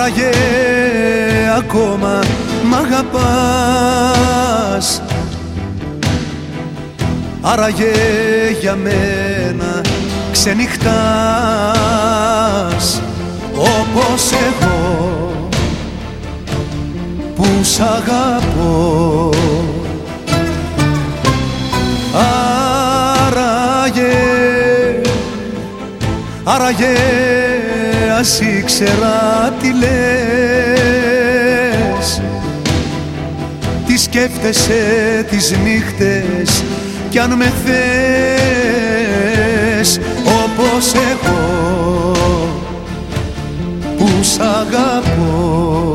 Άραγε ακόμα μ' αγαπάς, άραγε για μένα ξενυχτάς όπως εγώ που σ' αγαπώ. Άραγε ας ήξερα τι λες, τι σκέφτεσαι τις νύχτες κι αν με θες όπως εγώ που σ' αγαπώ.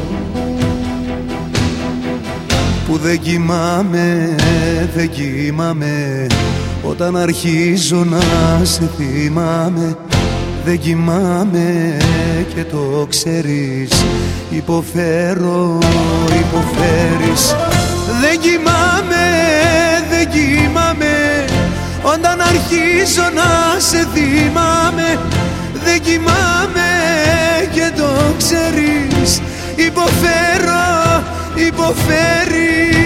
Που δεν κοιμάμαι, δεν κοιμάμαι όταν αρχίζω να σε θυμάμαι. Δεν κοιμάμαι και το ξέρεις, υποφέρω, υποφέρεις. Δεν κοιμάμαι, δεν κοιμάμαι όταν αρχίζω να σε θυμάμαι. Δεν κοιμάμαι και το ξέρεις, υποφέρω, υποφέρεις.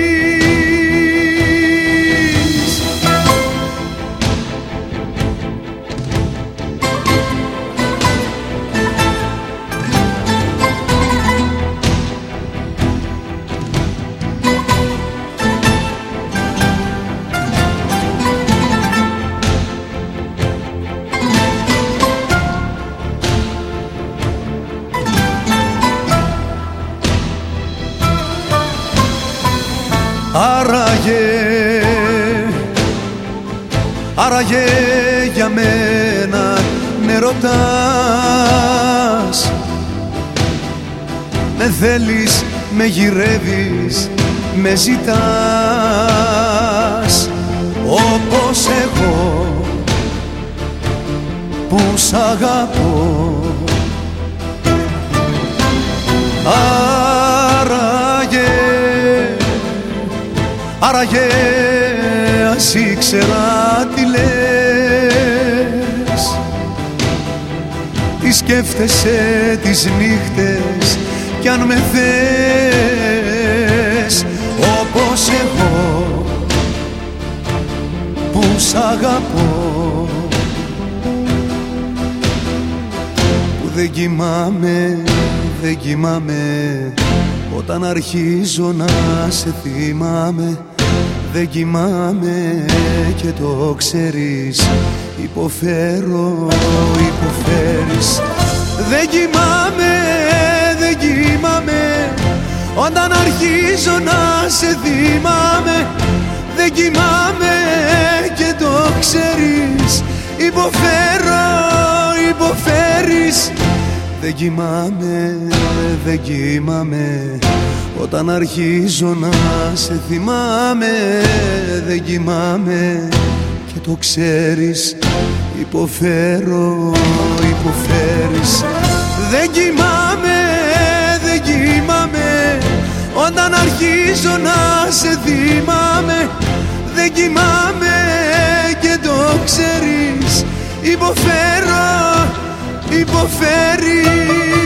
Άραγε για μένα με ρωτάς, με θέλεις, με γυρεύεις, με ζητάς όπως εγώ που σ' αγαπώ. Άραγε ας ήξερα τι λες, τι σκέφτεσαι τις νύχτες κι αν με θες όπως εγώ που σ' αγαπώ. Που δεν κοιμάμαι, δεν κοιμάμαι όταν αρχίζω να σε θυμάμαι. Δεν κοιμάμαι και το ξέρεις, υποφέρω, υποφέρεις. Δεν κοιμάμαι, δεν κοιμάμαι όταν αρχίζω να σε θυμάμαι. Δεν κοιμάμαι και το ξέρεις, υποφέρω, υποφέρεις. Δεν κοιμάμαι, δεν κοιμάμαι όταν αρχίζω να σε θυμάμαι. Δεν κοιμάμαι και το ξέρεις, υποφέρω, υποφέρεις. Δεν κοιμάμαι, δεν κοιμάμαι όταν αρχίζω να σε θυμάμαι. Δεν κοιμάμαι και το ξέρεις, υποφέρω, υποφέρεις.